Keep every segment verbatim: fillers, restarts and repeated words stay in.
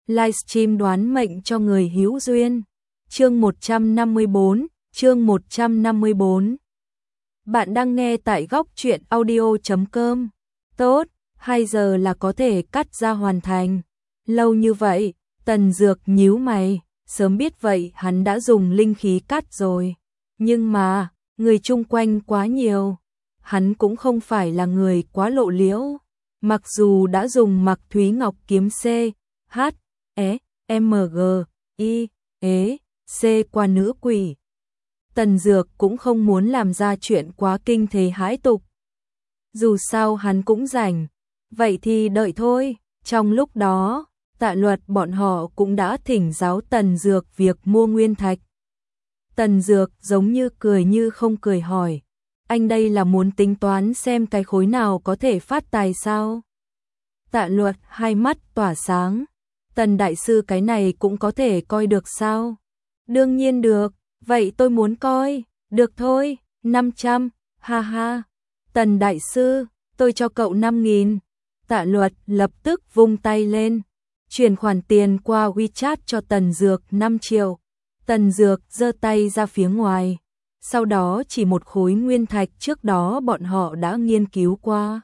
livestream đoán mệnh cho người hữu duyên. Chương một trăm năm mươi bốn, chương một trăm năm mươi bốn. Bạn đang nghe tại góc truyện audio chấm com. Tốt, hai giờ là có thể cắt ra hoàn thành. Lâu như vậy, Tần Dược nhíu mày, sớm biết vậy hắn đã dùng linh khí cắt rồi. Nhưng mà, người chung quanh quá nhiều. Hắn cũng không phải là người quá lộ liễu. Mặc dù đã dùng Mặc Thúy Ngọc kiếm C, H, E, M, G, I, E, C qua nữ quỷ. Tần Dược cũng không muốn làm ra chuyện quá kinh thế hãi tục. Dù sao hắn cũng rảnh, vậy thì đợi thôi. Trong lúc đó, Tạ Luật bọn họ cũng đã thỉnh giáo Tần Dược việc mua nguyên thạch. Tần Dược giống như cười như không cười hỏi, anh đây là muốn tính toán xem cái khối nào có thể phát tài sao? Tạ Luật hai mắt tỏa sáng, Tần đại sư cái này cũng có thể coi được sao? Đương nhiên được, vậy tôi muốn coi, được thôi, năm trăm, ha ha. Tần đại sư, tôi cho cậu năm nghìn. Tạ Luật lập tức vung tay lên, chuyển khoản tiền qua WeChat cho Tần Dược năm triệu. Tần Dược giơ tay ra phía ngoài, sau đó chỉ một khối nguyên thạch trước đó bọn họ đã nghiên cứu qua.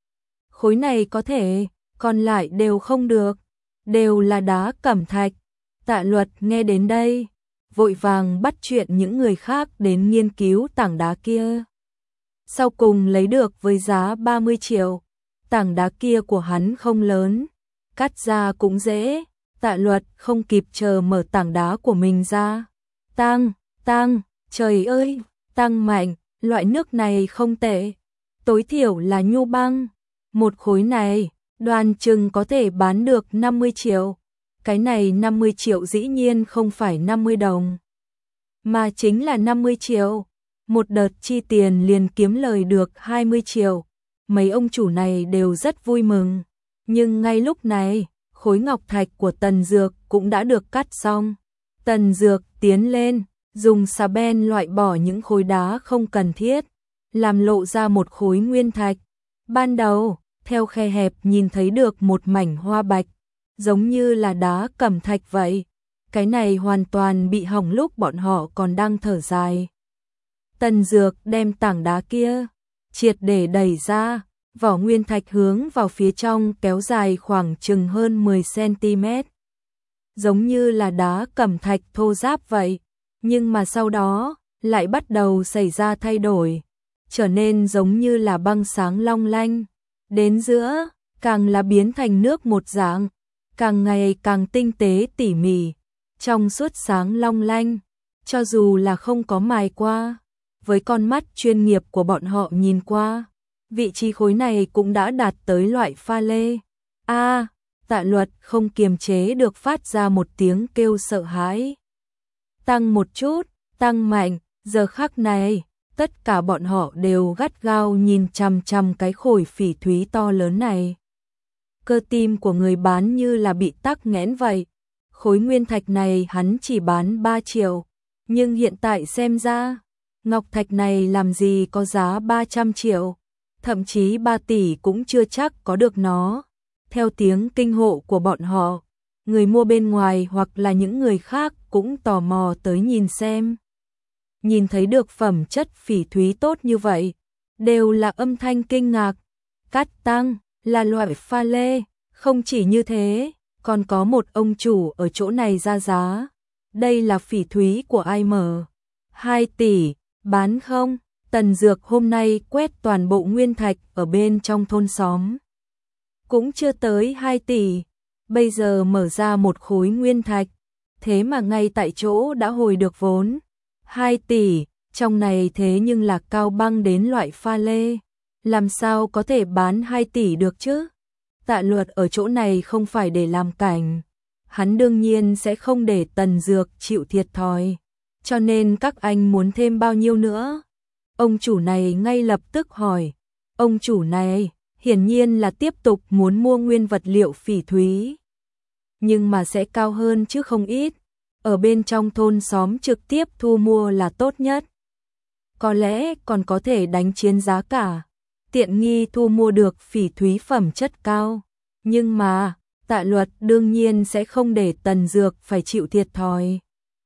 Khối này có thể, còn lại đều không được, đều là đá cẩm thạch. Tạ Luật nghe đến đây, vội vàng bắt chuyện những người khác đến nghiên cứu tảng đá kia. Sau cùng lấy được với giá ba mươi triệu, tảng đá kia của hắn không lớn, cắt ra cũng dễ. Tạ Luật không kịp chờ mở tảng đá của mình ra. Tăng, tăng, trời ơi, tăng mạnh, loại nước này không tệ. Tối thiểu là nhu băng. Một khối này, đoán chừng có thể bán được năm mươi triệu. Cái này năm mươi triệu dĩ nhiên không phải năm mươi đồng, mà chính là năm mươi triệu. Một đợt chi tiền liền kiếm lời được hai mươi triệu. Mấy ông chủ này đều rất vui mừng. Nhưng ngay lúc này, khối ngọc thạch của Tần Dược cũng đã được cắt xong. Tần Dược tiến lên, dùng xà beng loại bỏ những khối đá không cần thiết, làm lộ ra một khối nguyên thạch. Ban đầu, theo khe hẹp nhìn thấy được một mảnh hoa bạch, giống như là đá cẩm thạch vậy. Cái này hoàn toàn bị hỏng lúc bọn họ còn đang thở dài. Tần Dược đem tảng đá kia triệt để đẩy ra, vỏ nguyên thạch hướng vào phía trong kéo dài khoảng chừng hơn mười xăng-ti-mét. Giống như là đá cẩm thạch thô ráp vậy, nhưng mà sau đó lại bắt đầu xảy ra thay đổi, trở nên giống như là băng sáng long lanh. Đến giữa, càng là biến thành nước một dạng, càng ngày càng tinh tế tỉ mỉ, trong suốt sáng long lanh, cho dù là không có mài qua, với con mắt chuyên nghiệp của bọn họ nhìn qua, vị trí khối này cũng đã đạt tới loại pha lê. A, à, Tạ Luật không kiềm chế được phát ra một tiếng kêu sợ hãi. Tăng một chút, tăng mạnh, giờ khắc này, tất cả bọn họ đều gắt gao nhìn chằm chằm cái khối phỉ thúy to lớn này. Cơ tim của người bán như là bị tắc nghẽn vậy. Khối nguyên thạch này hắn chỉ bán ba triệu, nhưng hiện tại xem ra, ngọc thạch này làm gì có giá ba trăm triệu, thậm chí ba tỷ cũng chưa chắc có được nó. Theo tiếng kinh hộ của bọn họ, người mua bên ngoài hoặc là những người khác cũng tò mò tới nhìn xem. Nhìn thấy được phẩm chất phỉ thúy tốt như vậy, đều là âm thanh kinh ngạc. Cắt tăng, là loại pha lê, không chỉ như thế, còn có một ông chủ ở chỗ này ra giá. Đây là phỉ thúy của ai mở? hai tỷ, bán không? Tần Dược hôm nay quét toàn bộ nguyên thạch ở bên trong thôn xóm. Cũng chưa tới hai tỷ, bây giờ mở ra một khối nguyên thạch, thế mà ngay tại chỗ đã hồi được vốn. hai tỷ, trong này thế nhưng là cao băng đến loại pha lê, làm sao có thể bán hai tỷ được chứ? Tạ Luật ở chỗ này không phải để làm cảnh, hắn đương nhiên sẽ không để Tần Dược chịu thiệt thòi, cho nên các anh muốn thêm bao nhiêu nữa? Ông chủ này ngay lập tức hỏi. Ông chủ này hiển nhiên là tiếp tục muốn mua nguyên vật liệu phỉ thúy, nhưng mà sẽ cao hơn chứ không ít. Ở bên trong thôn xóm trực tiếp thu mua là tốt nhất, có lẽ còn có thể đánh chiến giá cả, tiện nghi thu mua được phỉ thúy phẩm chất cao. Nhưng mà Tạ Luật đương nhiên sẽ không để Tần Dược phải chịu thiệt thòi.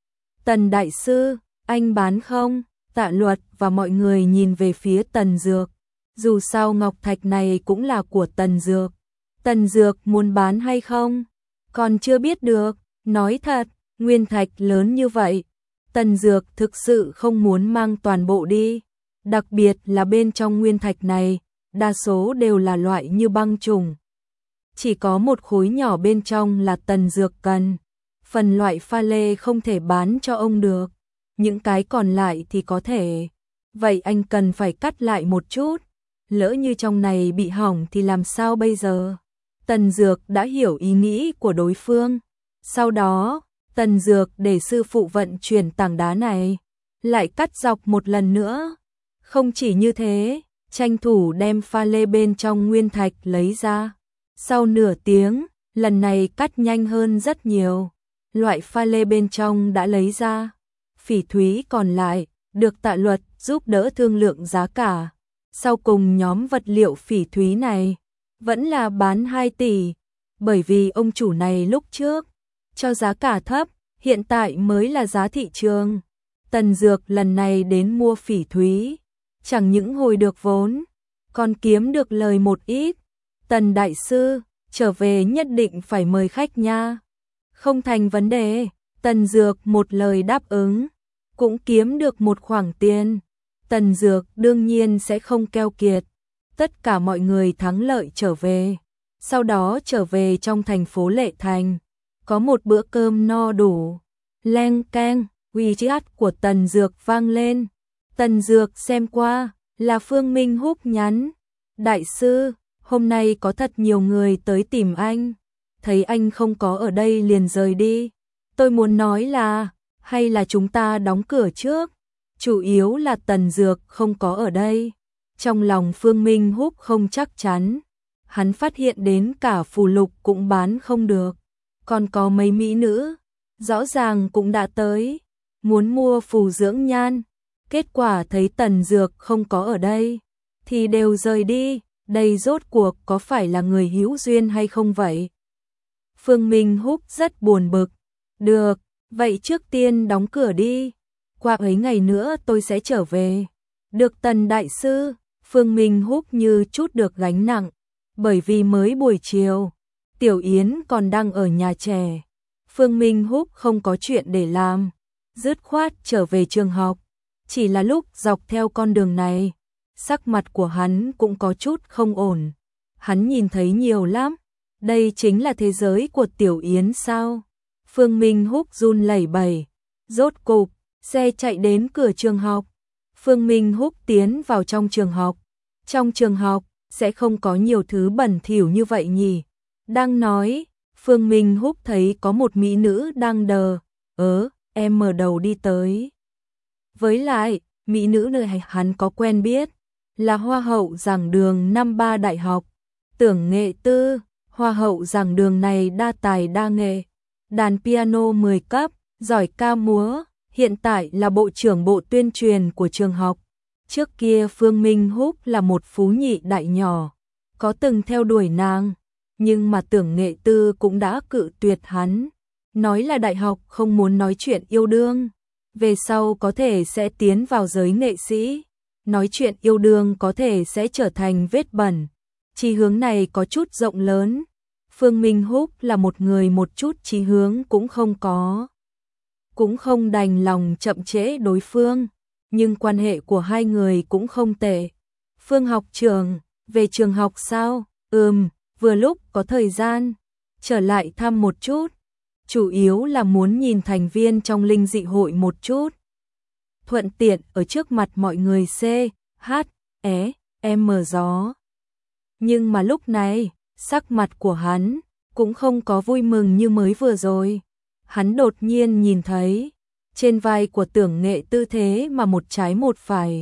Tần đại sư, anh bán không? Tạ Luật và mọi người nhìn về phía Tần Dược. Dù sao ngọc thạch này cũng là của Tần Dược. Tần Dược muốn bán hay không? Còn chưa biết được, nói thật, nguyên thạch lớn như vậy. Tần Dược thực sự không muốn mang toàn bộ đi. Đặc biệt là bên trong nguyên thạch này, đa số đều là loại như băng trùng. Chỉ có một khối nhỏ bên trong là Tần Dược cần. Phần loại pha lê không thể bán cho ông được. Những cái còn lại thì có thể. Vậy anh cần phải cắt lại một chút. Lỡ như trong này bị hỏng thì làm sao bây giờ? Tần Dược đã hiểu ý nghĩ của đối phương. Sau đó, Tần Dược để sư phụ vận chuyển tảng đá này. Lại cắt dọc một lần nữa. Không chỉ như thế, tranh thủ đem pha lê bên trong nguyên thạch lấy ra. Sau nửa tiếng, lần này cắt nhanh hơn rất nhiều. Loại pha lê bên trong đã lấy ra. Phỉ thúy còn lại, được Tạ Luật giúp đỡ thương lượng giá cả. Sau cùng nhóm vật liệu phỉ thúy này, vẫn là bán hai tỷ. Bởi vì ông chủ này lúc trước, cho giá cả thấp, hiện tại mới là giá thị trường. Tần Dược lần này đến mua phỉ thúy. Chẳng những hồi được vốn, còn kiếm được lời một ít. Tần đại sư, trở về nhất định phải mời khách nha. Không thành vấn đề, Tần Dược một lời đáp ứng, cũng kiếm được một khoản tiền. Tần Dược đương nhiên sẽ không keo kiệt. Tất cả mọi người thắng lợi trở về. Sau đó trở về trong thành phố Lệ Thành. Có một bữa cơm no đủ. Leng keng, WeChat của Tần Dược vang lên. Tần Dược xem qua, là Phương Minh Húc nhắn. Đại sư, hôm nay có thật nhiều người tới tìm anh. Thấy anh không có ở đây liền rời đi. Tôi muốn nói là, hay là chúng ta đóng cửa trước. Chủ yếu là Tần Dược không có ở đây. Trong lòng Phương Minh Húc không chắc chắn. Hắn phát hiện đến cả phù lục cũng bán không được. Còn có mấy mỹ nữ, rõ ràng cũng đã tới. Muốn mua phù dưỡng nhan. Kết quả thấy Tần Dược không có ở đây. Thì đều rời đi. Đây rốt cuộc có phải là người hữu duyên hay không vậy? Phương Minh Húc rất buồn bực. Được, vậy trước tiên đóng cửa đi. Qua ấy ngày nữa tôi sẽ trở về. Được Tần đại sư, Phương Minh Húc như chút được gánh nặng. Bởi vì mới buổi chiều, Tiểu Yến còn đang ở nhà trẻ. Phương Minh Húc không có chuyện để làm. Dứt khoát trở về trường học. Chỉ là lúc dọc theo con đường này, sắc mặt của hắn cũng có chút không ổn. Hắn nhìn thấy nhiều lắm. Đây chính là thế giới của Tiểu Yến sao? Phương Minh Húc run lẩy bẩy. Rốt cục, xe chạy đến cửa trường học. Phương Minh Húc tiến vào trong trường học. Trong trường học, sẽ không có nhiều thứ bẩn thỉu như vậy nhỉ? Đang nói, Phương Minh Húc thấy có một mỹ nữ đang đờ. Ớ, em mở đầu đi tới. Với lại, mỹ nữ này hắn có quen biết. Là hoa hậu giảng đường năm ba đại học. Tưởng Nghệ Tư, hoa hậu giảng đường này đa tài đa nghệ. Đàn piano mười cấp, giỏi ca múa. Hiện tại là bộ trưởng bộ tuyên truyền của trường học. Trước kia Phương Minh Húc là một phú nhị đại nhỏ, có từng theo đuổi nàng, nhưng mà Tưởng Nghệ Tư cũng đã cự tuyệt hắn, nói là đại học không muốn nói chuyện yêu đương, về sau có thể sẽ tiến vào giới nghệ sĩ, nói chuyện yêu đương có thể sẽ trở thành vết bẩn. Chí hướng này có chút rộng lớn, Phương Minh Húc là một người một chút chí hướng cũng không có. Cũng không đành lòng chậm trễ đối phương, nhưng quan hệ của hai người cũng không tệ. Phương học trường, về trường học sao? Ừm, vừa lúc có thời gian, trở lại thăm một chút. Chủ yếu là muốn nhìn thành viên trong linh dị hội một chút. Thuận tiện ở trước mặt mọi người C, H, E, M gió. Nhưng mà lúc này, sắc mặt của hắn cũng không có vui mừng như mới vừa rồi. Hắn đột nhiên nhìn thấy, trên vai của Tưởng Nghệ Tư thế mà một trái một phải.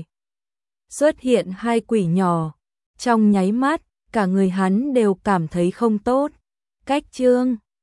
Xuất hiện hai quỷ nhỏ, trong nháy mắt, cả người hắn đều cảm thấy không tốt. Cách trương,